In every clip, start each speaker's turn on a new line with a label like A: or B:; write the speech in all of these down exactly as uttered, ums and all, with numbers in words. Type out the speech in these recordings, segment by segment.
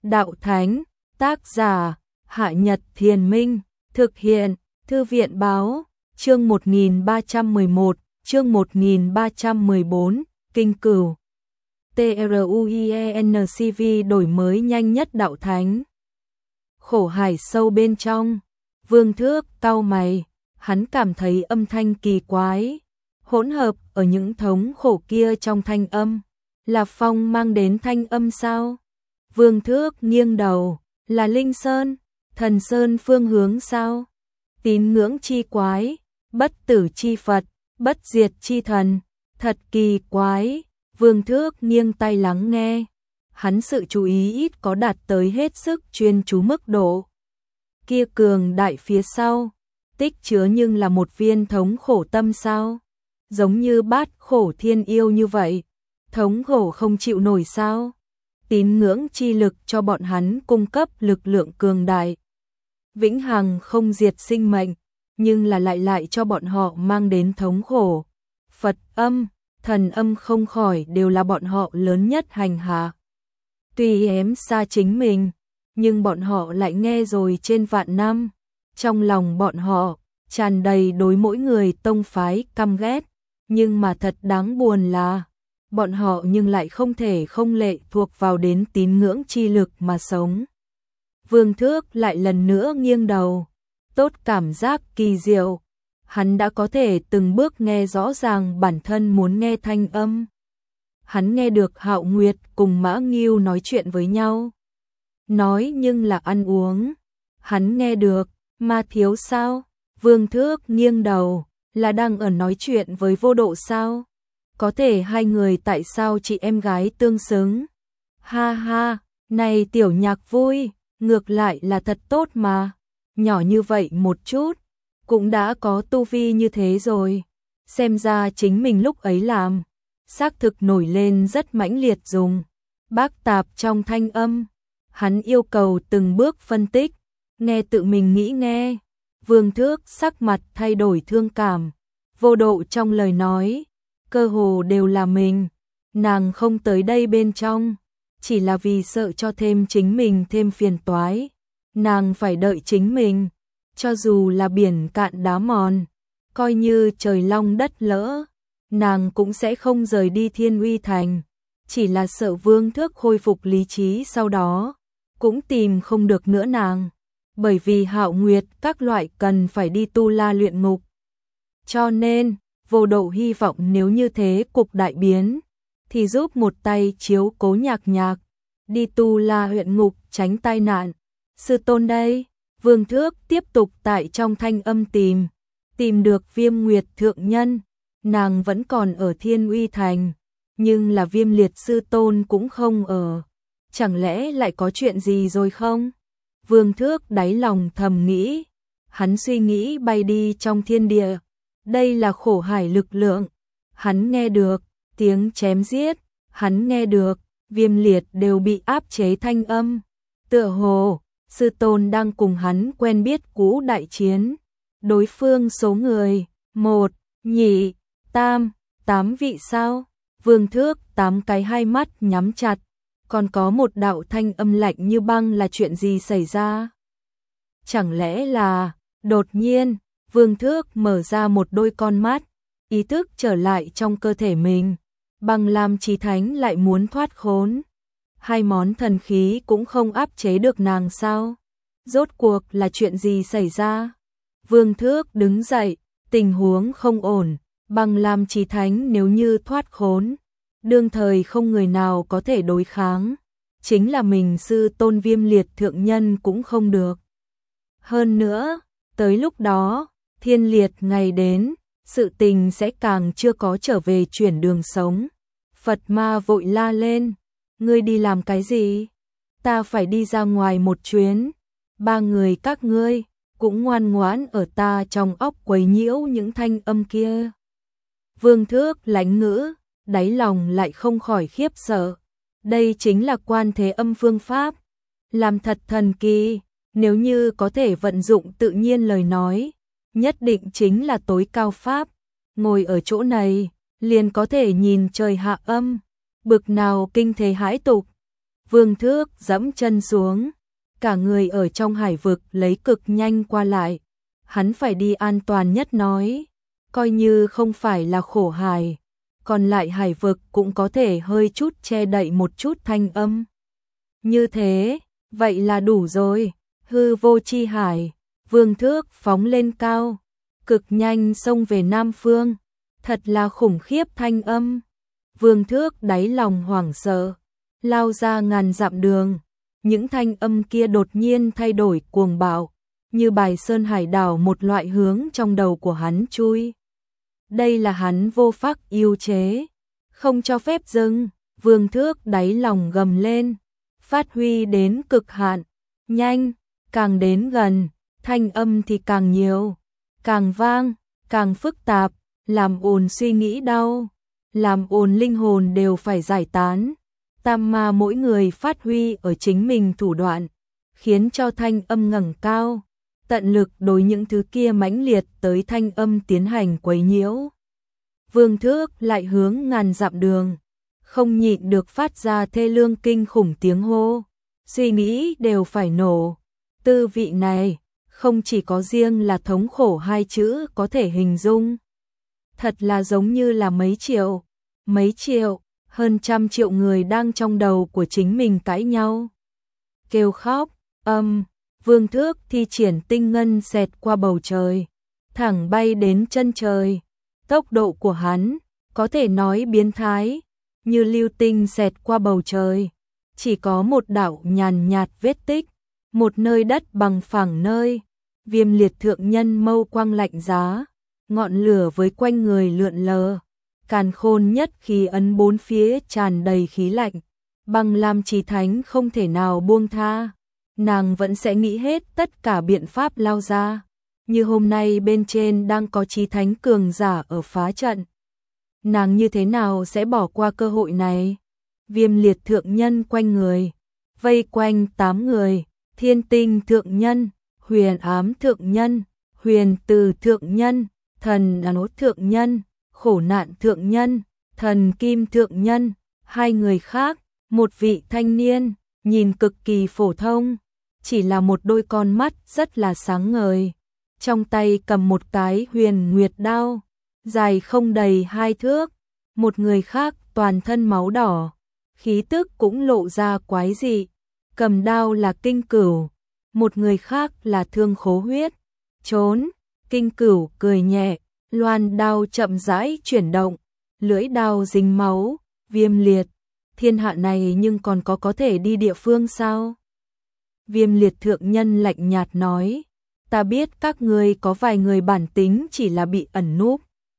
A: đạo thánh, tác giả, Hạ Nhật Thiền Minh, thực hiện, Thư viện báo, chương một nghìn ba trăm mười một, chương một nghìn ba trăm mười bốn, Kinh Cửu. TRUIENCV đổi mới nhanh nhất đạo thánh. Khổ hải sâu bên trong, Vương Thước cau mày, hắn cảm thấy âm thanh kỳ quái, hỗn hợp ở những thống khổ kia trong thanh âm, là phong mang đến thanh âm sao? Vương Thước nghiêng đầu, là Linh Sơn, Thần Sơn phương hướng sao? Tín ngưỡng chi quái, bất tử chi Phật, bất diệt chi thần, thật kỳ quái. Vương Thước nghiêng tai lắng nghe, hắn sự chú ý ít có đạt tới hết sức chuyên chú mức độ. Kia cường đại phía sau, tích chứa nhưng là một viên thống khổ tâm sao? Giống như bát khổ thiên yêu như vậy, thống khổ không chịu nổi sao? Tín ngưỡng chi lực cho bọn hắn cung cấp lực lượng cường đại, vĩnh hằng không diệt sinh mệnh, nhưng là lại lại cho bọn họ mang đến thống khổ. Phật âm, thần âm không khỏi đều là bọn họ lớn nhất hành hạ. Tuy ém xa chính mình, nhưng bọn họ lại nghe rồi trên vạn năm. Trong lòng bọn họ, tràn đầy đối mỗi người tông phái căm ghét. Nhưng mà thật đáng buồn là, bọn họ nhưng lại không thể không lệ thuộc vào đến tín ngưỡng chi lực mà sống. Vương Thước lại lần nữa nghiêng đầu, tốt cảm giác kỳ diệu. Hắn đã có thể từng bước nghe rõ ràng bản thân muốn nghe thanh âm. Hắn nghe được Hạo Nguyệt cùng Mã Ngưu nói chuyện với nhau. Nói nhưng là ăn uống. Hắn nghe được, Ma Thiếu sao? Vương Thước nghiêng đầu, là đang ở nói chuyện với Vô Độ sao? Có thể hai người tại sao chị em gái tương xứng? Ha ha, này tiểu nhạc vui, ngược lại là thật tốt mà. Nhỏ như vậy một chút, cũng đã có tu vi như thế rồi. Xem ra chính mình lúc ấy làm, xác thực nổi lên rất mãnh liệt dùng. Bác tạp trong thanh âm, hắn yêu cầu từng bước phân tích, nghe tự mình nghĩ nghe. Vương Thước sắc mặt thay đổi thương cảm, Vô Độ trong lời nói, cơ hồ đều là mình. Nàng không tới đây bên trong, chỉ là vì sợ cho thêm chính mình thêm phiền toái. Nàng phải đợi chính mình, cho dù là biển cạn đá mòn, coi như trời long đất lỡ, nàng cũng sẽ không rời đi Thiên Uy Thành. Chỉ là sợ Vương Thước khôi phục lý trí sau đó, cũng tìm không được nữa nàng. Bởi vì Hạo Nguyệt các loại cần phải đi tu la luyện ngục. Cho nên, Vô Độ hy vọng nếu như thế cục đại biến, thì giúp một tay chiếu cố Nhạc Nhạc, đi tu la luyện ngục tránh tai nạn. Sư tôn đây, Vương Thước tiếp tục tại trong thanh âm tìm, tìm được Viêm Nguyệt thượng nhân, nàng vẫn còn ở Thiên Uy Thành, nhưng là Viêm Liệt sư tôn cũng không ở, chẳng lẽ lại có chuyện gì rồi không? Vương Thước đáy lòng thầm nghĩ, hắn suy nghĩ bay đi trong thiên địa, đây là khổ hải lực lượng, hắn nghe được tiếng chém giết, hắn nghe được Viêm Liệt đều bị áp chế thanh âm, tựa hồ sư tôn đang cùng hắn quen biết cũ đại chiến. Đối phương số người, một, nhị, tam, tám vị sao? Vương Thước tám cái hai mắt nhắm chặt, còn có một đạo thanh âm lạnh như băng là chuyện gì xảy ra? Chẳng lẽ là, đột nhiên, Vương Thước mở ra một đôi con mắt, ý thức trở lại trong cơ thể mình, Băng Lam Chí Thánh lại muốn thoát khốn. Hai món thần khí cũng không áp chế được nàng sao? Rốt cuộc là chuyện gì xảy ra? Vương Thước đứng dậy, tình huống không ổn, Băng Lam Chí Thánh nếu như thoát khốn, đương thời không người nào có thể đối kháng, chính là mình sư tôn Viêm Liệt thượng nhân cũng không được. Hơn nữa, tới lúc đó, thiên liệt ngày đến, sự tình sẽ càng chưa có trở về chuyển đường sống. Phật ma vội la lên, ngươi đi làm cái gì? Ta phải đi ra ngoài một chuyến. Ba người các ngươi cũng ngoan ngoãn ở ta trong óc quấy nhiễu những thanh âm kia. Vương Thước lãnh ngữ, đáy lòng lại không khỏi khiếp sợ. Đây chính là Quan Thế Âm phương pháp, làm thật thần kỳ, nếu như có thể vận dụng tự nhiên lời nói, nhất định chính là tối cao pháp. Ngồi ở chỗ này, liền có thể nhìn trời hạ âm, bực nào kinh thế hãi tục. Vương Thước dẫm chân xuống, cả người ở trong hải vực lấy cực nhanh qua lại. Hắn phải đi an toàn nhất nói, coi như không phải là khổ hài, còn lại hải vực cũng có thể hơi chút che đậy một chút thanh âm. Như thế, vậy là đủ rồi. Hư vô chi hải, Vương Thước phóng lên cao, cực nhanh xông về Nam Phương, thật là khủng khiếp thanh âm. Vương Thước đáy lòng hoảng sợ, lao ra ngàn dặm đường, những thanh âm kia đột nhiên thay đổi cuồng bạo, như bài sơn hải đảo một loại hướng trong đầu của hắn chui. Đây là hắn vô pháp yêu chế, không cho phép dừng. Vương Thước đáy lòng gầm lên, phát huy đến cực hạn, nhanh, càng đến gần, thanh âm thì càng nhiều, càng vang, càng phức tạp, làm ồn suy nghĩ đau, làm ồn linh hồn đều phải giải tán. Tam ma mỗi người phát huy ở chính mình thủ đoạn, khiến cho thanh âm ngẩng cao, tận lực đối những thứ kia mãnh liệt tới thanh âm tiến hành quấy nhiễu. Vương Thước lại hướng ngàn dặm đường, không nhịn được phát ra thê lương kinh khủng tiếng hô, suy nghĩ đều phải nổ. Tư vị này, không chỉ có riêng là thống khổ hai chữ có thể hình dung. Thật là giống như là mấy triệu, mấy triệu, hơn trăm triệu người đang trong đầu của chính mình cãi nhau. Kêu khóc, âm, Vương Thước thi triển tinh ngân xẹt qua bầu trời, thẳng bay đến chân trời. Tốc độ của hắn, có thể nói biến thái, như lưu tinh xẹt qua bầu trời. Chỉ có một đạo nhàn nhạt vết tích, một nơi đất bằng phẳng nơi. Viêm liệt thượng nhân mâu quang lạnh giá, ngọn lửa với quanh người lượn lờ. Càn khôn nhất khí ấn bốn phía tràn đầy khí lạnh, băng lam chí thánh không thể nào buông tha. Nàng vẫn sẽ nghĩ hết tất cả biện pháp lao ra, như hôm nay bên trên đang có chí thánh cường giả ở phá trận. Nàng như thế nào sẽ bỏ qua cơ hội này? Viêm liệt thượng nhân quanh người, vây quanh tám người, thiên tinh thượng nhân, huyền ám thượng nhân, huyền từ thượng nhân, thần nốt thượng nhân, khổ nạn thượng nhân, thần kim thượng nhân, hai người khác, một vị thanh niên, nhìn cực kỳ phổ thông, chỉ là một đôi con mắt rất là sáng ngời, trong tay cầm một cái huyền nguyệt đao, dài không đầy hai thước, một người khác toàn thân máu đỏ, khí tức cũng lộ ra quái dị, cầm đao là Kinh Cửu, một người khác là Thương Khố Huyết, trốn, Kinh Cửu cười nhẹ, loan đao chậm rãi chuyển động, lưỡi đao dính máu, Viêm liệt, thiên hạ này nhưng còn có có thể đi địa phương sao? Viêm liệt thượng nhân lạnh nhạt nói, ta biết các ngươi có vài người bản tính chỉ là bị ẩn núp.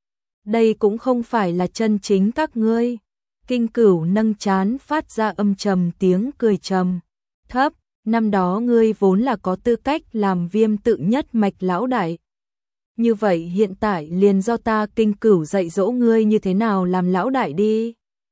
A: Đây cũng không phải là chân chính các ngươi. Kinh Cửu nâng trán phát ra âm trầm tiếng cười trầm, thấp, năm đó ngươi vốn là có tư cách làm Viêm tự nhất mạch lão đại. Như vậy hiện tại liền do ta Kinh Cửu dạy dỗ ngươi như thế nào làm lão đại đi.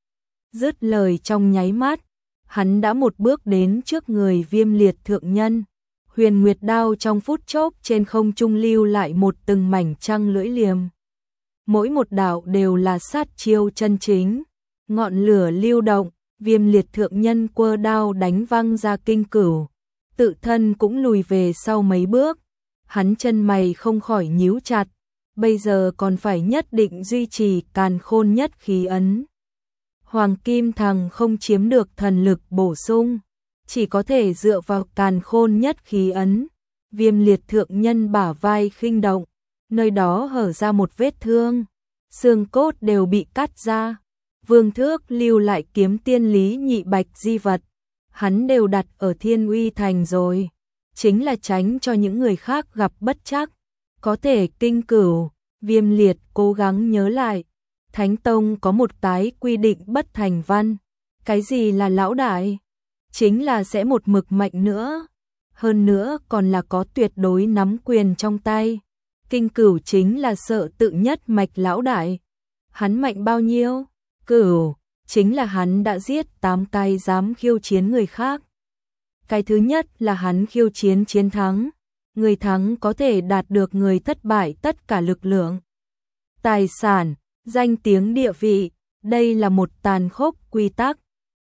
A: Dứt lời trong nháy mắt, hắn đã một bước đến trước người Viêm liệt thượng nhân. Huyền nguyệt đao trong phút chốc trên không trung lưu lại một từng mảnh trăng lưỡi liềm. Mỗi một đạo đều là sát chiêu chân chính. Ngọn lửa lưu động, Viêm liệt thượng nhân quơ đao đánh văng ra Kinh Cửu. Tự thân cũng lùi về sau mấy bước. Hắn chân mày không khỏi nhíu chặt. Bây giờ còn phải nhất định duy trì càn khôn nhất khí ấn. Hoàng Kim Thằng không chiếm được thần lực bổ sung, chỉ có thể dựa vào càn khôn nhất khí ấn. Viêm liệt thượng nhân bả vai khinh động, nơi đó hở ra một vết thương, xương cốt đều bị cắt ra. Vương Thước lưu lại kiếm tiên lý nhị bạch di vật, hắn đều đặt ở Thiên Uy Thành rồi, chính là tránh cho những người khác gặp bất trắc. Có thể Kinh Cửu, Viêm liệt cố gắng nhớ lại, Thánh Tông có một cái quy định bất thành văn. Cái gì là lão đại? Chính là sẽ một mực mạnh nữa. Hơn nữa còn là có tuyệt đối nắm quyền trong tay. Kinh Cửu chính là sợ tự nhất mạch lão đại. Hắn mạnh bao nhiêu? Cửu, chính là hắn đã giết tám cái dám khiêu chiến người khác. Cái thứ nhất là hắn khiêu chiến chiến thắng. Người thắng có thể đạt được người thất bại tất cả lực lượng, tài sản, danh tiếng địa vị. Đây là một tàn khốc quy tắc.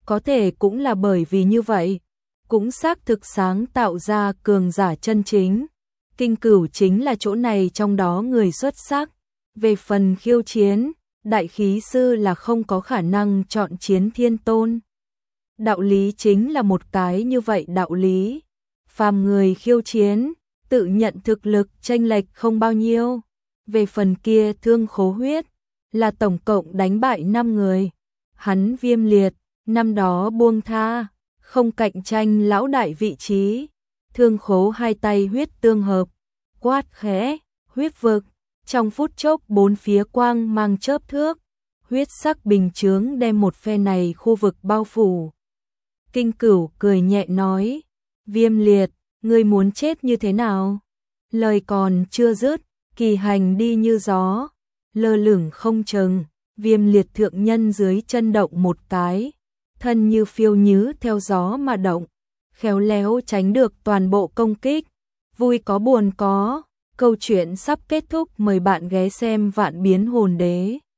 A: có thể cũng là bởi vì như vậy, cũng xác thực sáng tạo ra cường giả chân chính. Kinh Cửu chính là chỗ này trong đó người xuất sắc. Về phần khiêu chiến, đại khí sư là không có khả năng chọn chiến thiên tôn. Đạo lý chính là một cái như vậy đạo lý. Phàm người khiêu chiến, tự nhận thực lực chênh lệch không bao nhiêu. Về phần kia Thương Khố Huyết, là tổng cộng đánh bại năm người. Hắn Viêm Liệt, năm đó buông tha, không cạnh tranh lão đại vị trí. Thương Khố hai tay huyết tương hợp, quát khẽ, huyết vực. Trong phút chốc bốn phía quang mang chớp thước, huyết sắc bình chướng đem một phe này khu vực bao phủ. Kinh Cửu cười nhẹ nói, Viêm Liệt, ngươi muốn chết như thế nào? Lời còn chưa dứt, kỳ hành đi như gió, lơ lửng không chừng, Viêm Liệt thượng nhân dưới chân động một cái, thân như phiêu nhứ theo gió mà động, khéo léo tránh được toàn bộ công kích. Vui có buồn có, câu chuyện sắp kết thúc, mời bạn ghé xem Vạn Biến Hồn Đế.